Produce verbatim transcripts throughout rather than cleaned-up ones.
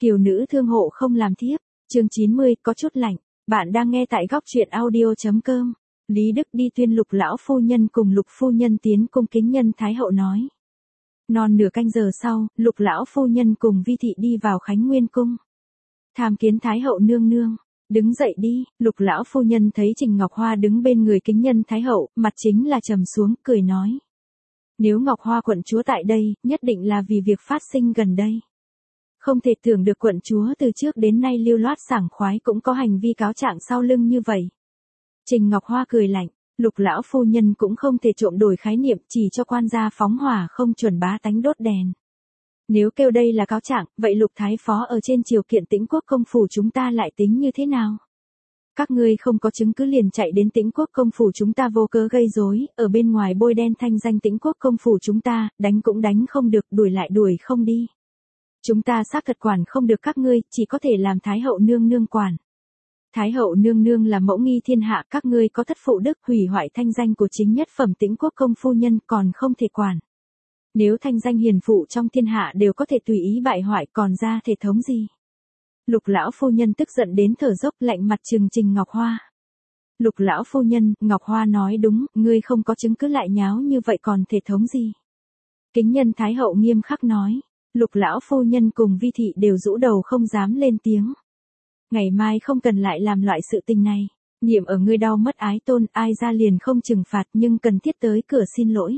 Kiều nữ thương hộ không làm thiếp, chương chín mươi, có chút lạnh. Bạn đang nghe tại góc truyện audio.com. Lý Đức đi tuyên Lục lão phu nhân cùng Lục phu nhân tiến cung kính nhân Thái hậu nói. Non nửa canh giờ sau, Lục lão phu nhân cùng Vi thị đi vào Khánh Nguyên cung. Tham kiến Thái hậu nương nương. Đứng dậy đi. Lục lão phu nhân thấy Trình Ngọc Hoa đứng bên người kính nhân Thái hậu, mặt chính là trầm xuống, cười nói. Nếu Ngọc Hoa quận chúa tại đây, nhất định là vì việc phát sinh gần đây. Không thể tưởng được quận chúa từ trước đến nay lưu loát sảng khoái cũng có hành vi cáo trạng sau lưng như vậy. Trình Ngọc Hoa cười lạnh, Lục lão phu nhân cũng không thể trộm đổi khái niệm, chỉ cho quan gia phóng hỏa không chuẩn bá tánh đốt đèn. Nếu kêu đây là cáo trạng, vậy Lục thái phó ở trên triều kiện Tĩnh Quốc công phủ chúng ta lại tính như thế nào? Các ngươi không có chứng cứ liền chạy đến Tĩnh Quốc công phủ chúng ta vô cớ gây rối, ở bên ngoài bôi đen thanh danh Tĩnh Quốc công phủ chúng ta, đánh cũng đánh không được, đuổi lại đuổi không đi. Chúng ta xác thật quản không được các ngươi, chỉ có thể làm Thái hậu nương nương quản. Thái hậu nương nương là mẫu nghi thiên hạ, các ngươi có thất phụ đức hủy hoại thanh danh của chính nhất phẩm Tĩnh Quốc công phu nhân còn không thể quản. Nếu thanh danh hiền phụ trong thiên hạ đều có thể tùy ý bại hoại còn ra thể thống gì? Lục lão phu nhân tức giận đến thở dốc, lạnh mặt trừng Trình Ngọc Hoa. Lục lão phu nhân, Ngọc Hoa nói đúng, ngươi không có chứng cứ lại nháo như vậy còn thể thống gì? Kính nhân Thái hậu nghiêm khắc nói. Lục lão phu nhân cùng Vi thị đều rũ đầu không dám lên tiếng. Ngày mai không cần lại làm loại sự tình này. Niệm ở ngươi đau mất ái tôn, ai ra liền không trừng phạt nhưng cần thiết tới cửa xin lỗi.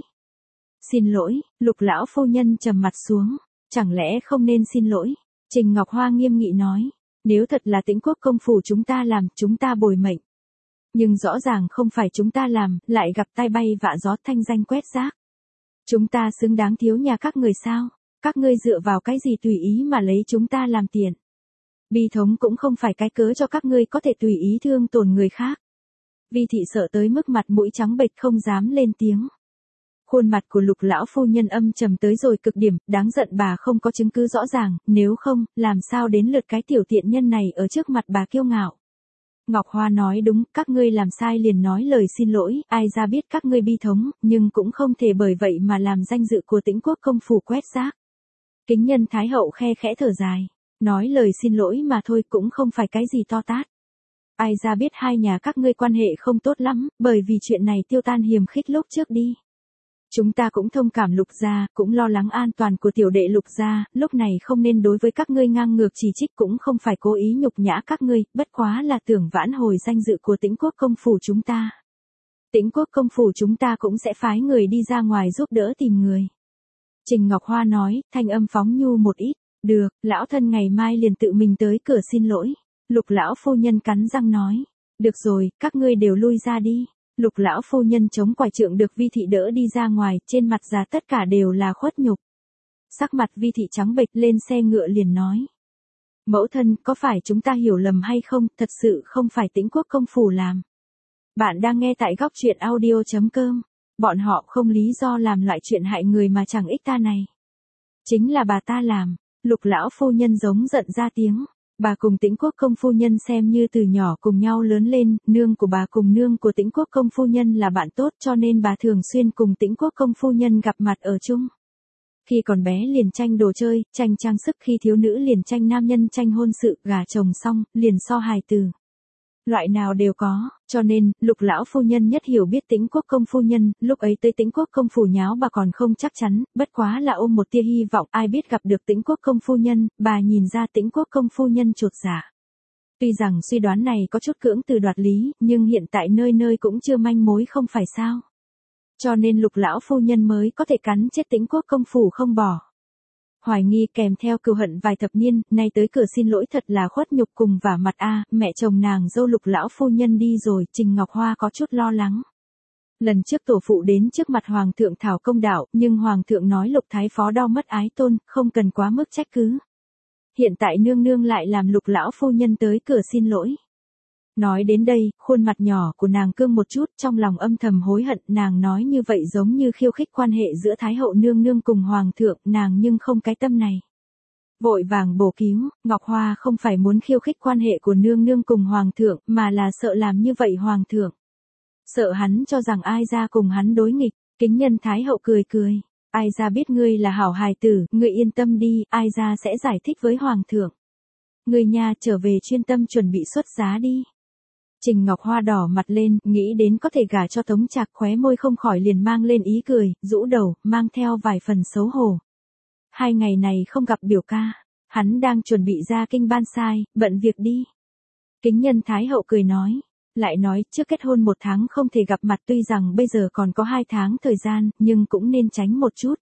Xin lỗi, Lục lão phu nhân trầm mặt xuống. Chẳng lẽ không nên xin lỗi? Trình Ngọc Hoa nghiêm nghị nói. Nếu thật là Tĩnh Quốc công phủ chúng ta làm, chúng ta bồi mệnh. Nhưng rõ ràng không phải chúng ta làm, lại gặp tai bay vạ gió, thanh danh quét rác. Chúng ta xứng đáng thiếu nhà các người sao? Các ngươi dựa vào cái gì tùy ý mà lấy chúng ta làm tiền? Bi thống cũng không phải cái cớ cho các ngươi có thể tùy ý thương tổn người khác. Vi thị sợ tới mức mặt mũi trắng bệch không dám lên tiếng. Khuôn mặt của Lục lão phu nhân âm trầm tới rồi cực điểm, đáng giận bà không có chứng cứ rõ ràng, nếu không, làm sao đến lượt cái tiểu tiện nhân này ở trước mặt bà kiêu ngạo. Ngọc Hoa nói đúng, các ngươi làm sai liền nói lời xin lỗi, ai ra biết các ngươi bi thống, nhưng cũng không thể bởi vậy mà làm danh dự của Tĩnh Quốc công phủ quét rác. Kính nhân Thái hậu khe khẽ thở dài, nói lời xin lỗi mà thôi cũng không phải cái gì to tát. Ai ra biết hai nhà các ngươi quan hệ không tốt lắm, bởi vì chuyện này tiêu tan hiềm khích lúc trước đi. Chúng ta cũng thông cảm Lục gia, cũng lo lắng an toàn của tiểu đệ Lục gia, lúc này không nên đối với các ngươi ngang ngược chỉ trích cũng không phải cố ý nhục nhã các ngươi, bất quá là tưởng vãn hồi danh dự của Tĩnh Quốc công phủ chúng ta. Tĩnh Quốc công phủ chúng ta cũng sẽ phái người đi ra ngoài giúp đỡ tìm người. Trình Ngọc Hoa nói, thanh âm phóng nhu một ít, được, lão thân ngày mai liền tự mình tới cửa xin lỗi. Lục lão phu nhân cắn răng nói, được rồi, các ngươi đều lui ra đi. Lục lão phu nhân chống quải trượng được Vi thị đỡ đi ra ngoài, trên mặt già tất cả đều là khuất nhục. Sắc mặt Vi thị trắng bệch, lên xe ngựa liền nói. Mẫu thân, có phải chúng ta hiểu lầm hay không, thật sự không phải Tĩnh Quốc công phủ làm. Bạn đang nghe tại góc truyện audio.com. Bọn họ không lý do làm loại chuyện hại người mà chẳng ích ta này. Chính là bà ta làm. Lục lão phu nhân giống giận ra tiếng. Bà cùng Tĩnh Quốc công phu nhân xem như từ nhỏ cùng nhau lớn lên, nương của bà cùng nương của Tĩnh Quốc công phu nhân là bạn tốt cho nên bà thường xuyên cùng Tĩnh Quốc công phu nhân gặp mặt ở chung. Khi còn bé liền tranh đồ chơi, tranh trang sức, khi thiếu nữ liền tranh nam nhân, tranh hôn sự, gả chồng xong, liền so hài từ. Loại nào đều có, cho nên, Lục lão phu nhân nhất hiểu biết Tĩnh Quốc công phu nhân, lúc ấy tới Tĩnh Quốc công phủ nháo bà còn không chắc chắn, bất quá là ôm một tia hy vọng, ai biết gặp được Tĩnh Quốc công phu nhân, bà nhìn ra Tĩnh Quốc công phu nhân chột dạ. Tuy rằng suy đoán này có chút cưỡng từ đoạt lý, nhưng hiện tại nơi nơi cũng chưa manh mối không phải sao. Cho nên Lục lão phu nhân mới có thể cắn chết Tĩnh Quốc công phủ không bỏ. Hoài nghi kèm theo cừu hận vài thập niên, nay tới cửa xin lỗi thật là khuất nhục cùng vả mặt a, mẹ chồng nàng dâu Lục lão phu nhân đi rồi, Trình Ngọc Hoa có chút lo lắng. Lần trước tổ phụ đến trước mặt hoàng thượng thảo công đạo, nhưng hoàng thượng nói Lục thái phó đau mất ái tôn, không cần quá mức trách cứ. Hiện tại nương nương lại làm Lục lão phu nhân tới cửa xin lỗi. Nói đến đây, khuôn mặt nhỏ của nàng cương một chút, trong lòng âm thầm hối hận, nàng nói như vậy giống như khiêu khích quan hệ giữa Thái hậu nương nương cùng hoàng thượng, nàng nhưng không cái tâm này. Vội vàng bổ cứu, Ngọc Hoa không phải muốn khiêu khích quan hệ của nương nương cùng hoàng thượng, mà là sợ làm như vậy hoàng thượng. Sợ hắn cho rằng ai ra cùng hắn đối nghịch, kính nhân Thái hậu cười cười. Ai ra biết ngươi là hảo hài tử, ngươi yên tâm đi, ai ra sẽ giải thích với hoàng thượng. Người nhà trở về chuyên tâm chuẩn bị xuất giá đi. Trình Ngọc Hoa đỏ mặt lên, nghĩ đến có thể gả cho Tống Trạc, khóe môi không khỏi liền mang lên ý cười, rũ đầu, mang theo vài phần xấu hổ. Hai ngày này không gặp biểu ca, hắn đang chuẩn bị ra kinh ban sai, bận việc đi. Kính Nhân Thái Hậu cười nói, lại nói trước kết hôn một tháng không thể gặp mặt, tuy rằng bây giờ còn có hai tháng thời gian, nhưng cũng nên tránh một chút.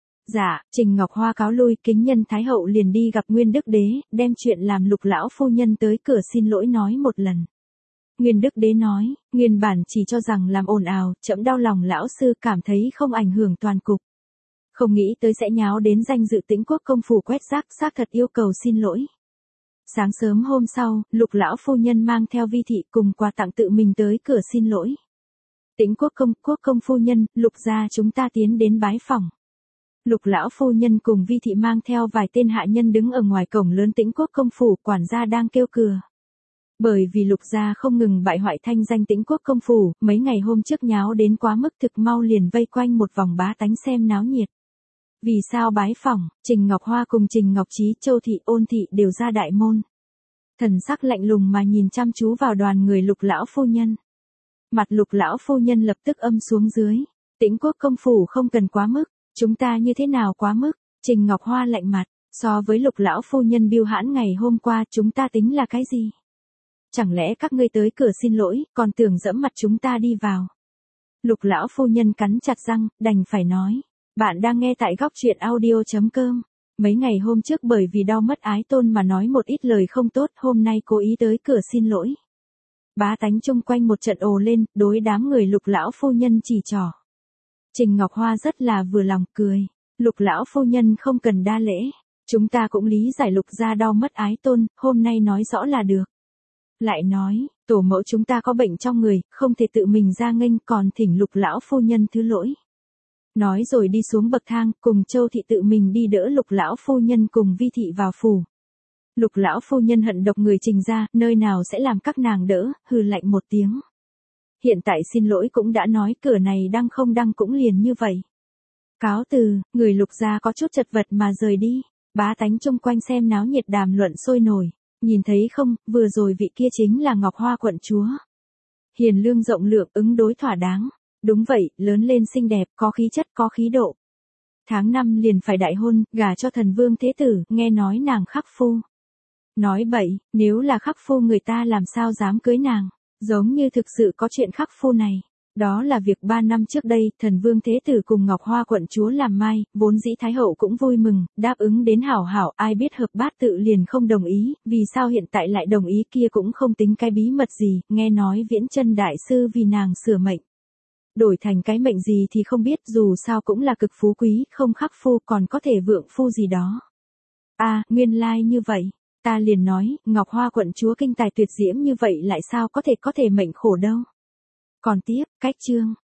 Dạ, Trình Ngọc Hoa cáo lui, Kính Nhân Thái Hậu liền đi gặp Nguyên Đức Đế, đem chuyện làm Lục lão phu nhân tới cửa xin lỗi nói một lần. Nguyên Đức Đế nói, nguyên bản chỉ cho rằng làm ồn ào, trẫm đau lòng lão sư, cảm thấy không ảnh hưởng toàn cục. Không nghĩ tới sẽ nháo đến danh dự Tĩnh Quốc công phủ quét rác, xác thật yêu cầu xin lỗi. Sáng sớm hôm sau, Lục lão phu nhân mang theo Vi thị cùng quà tặng tự mình tới cửa xin lỗi. Tĩnh Quốc công, Quốc công phu nhân, Lục gia chúng ta tiến đến bái phỏng. Lục lão phu nhân cùng Vi thị mang theo vài tên hạ nhân đứng ở ngoài cổng lớn Tĩnh Quốc công phủ, quản gia đang kêu cừa. Bởi vì Lục gia không ngừng bại hoại thanh danh Tĩnh Quốc công phủ, mấy ngày hôm trước nháo đến quá mức, thực mau liền vây quanh một vòng bá tánh xem náo nhiệt. Vì sao bái phỏng, Trình Ngọc Hoa cùng Trình Ngọc Trí, Châu thị, Ôn thị đều ra đại môn. Thần sắc lạnh lùng mà nhìn chăm chú vào đoàn người Lục lão phu nhân. Mặt Lục lão phu nhân lập tức âm xuống dưới. Tĩnh Quốc công phủ không cần quá mức, chúng ta như thế nào quá mức? Trình Ngọc Hoa lạnh mặt, so với Lục lão phu nhân biêu hãn ngày hôm qua, chúng ta tính là cái gì? Chẳng lẽ các ngươi tới cửa xin lỗi, còn tưởng dẫm mặt chúng ta đi vào? Lục lão phu nhân cắn chặt răng, đành phải nói. Bạn đang nghe tại góc truyện audio chấm com. Mấy ngày hôm trước bởi vì đau mất ái tôn mà nói một ít lời không tốt, hôm nay cố ý tới cửa xin lỗi. Bá tánh chung quanh một trận ồ lên, đối đám người Lục lão phu nhân chỉ trỏ. Trình Ngọc Hoa rất là vừa lòng, cười. Lục lão phu nhân không cần đa lễ. Chúng ta cũng lý giải Lục gia đau mất ái tôn, hôm nay nói rõ là được. Lại nói, tổ mẫu chúng ta có bệnh trong người, không thể tự mình ra nghênh, còn thỉnh Lục lão phu nhân thứ lỗi. Nói rồi đi xuống bậc thang, cùng Châu thị tự mình đi đỡ Lục lão phu nhân cùng Vi thị vào phủ. Lục lão phu nhân hận độc người Trình gia, nơi nào sẽ làm các nàng đỡ, hừ lạnh một tiếng. Hiện tại xin lỗi cũng đã nói, cửa này đăng không đăng cũng liền như vậy. Cáo từ, người Lục gia có chút chật vật mà rời đi. Bá tánh chung quanh xem náo nhiệt đàm luận sôi nổi. Nhìn thấy không, vừa rồi vị kia chính là Ngọc Hoa quận chúa. Hiền lương rộng lượng, ứng đối thỏa đáng. Đúng vậy, lớn lên xinh đẹp, có khí chất, có khí độ. Tháng năm liền phải đại hôn, gả cho thần vương thế tử, nghe nói nàng khắc phu. Nói bậy, nếu là khắc phu người ta làm sao dám cưới nàng, giống như thực sự có chuyện khắc phu này. Đó là việc ba năm trước đây, thần vương thế tử cùng Ngọc Hoa quận chúa làm mai, vốn dĩ Thái hậu cũng vui mừng, đáp ứng đến hảo hảo, ai biết hợp bát tự liền không đồng ý, vì sao hiện tại lại đồng ý, kia cũng không tính cái bí mật gì, nghe nói Viễn Chân đại sư vì nàng sửa mệnh. Đổi thành cái mệnh gì thì không biết, dù sao cũng là cực phú quý, không khắc phu còn có thể vượng phu gì đó. À, nguyên lai like như vậy, ta liền nói, Ngọc Hoa quận chúa kinh tài tuyệt diễm như vậy lại sao có thể có thể mệnh khổ đâu. Còn tiếp, cách chương.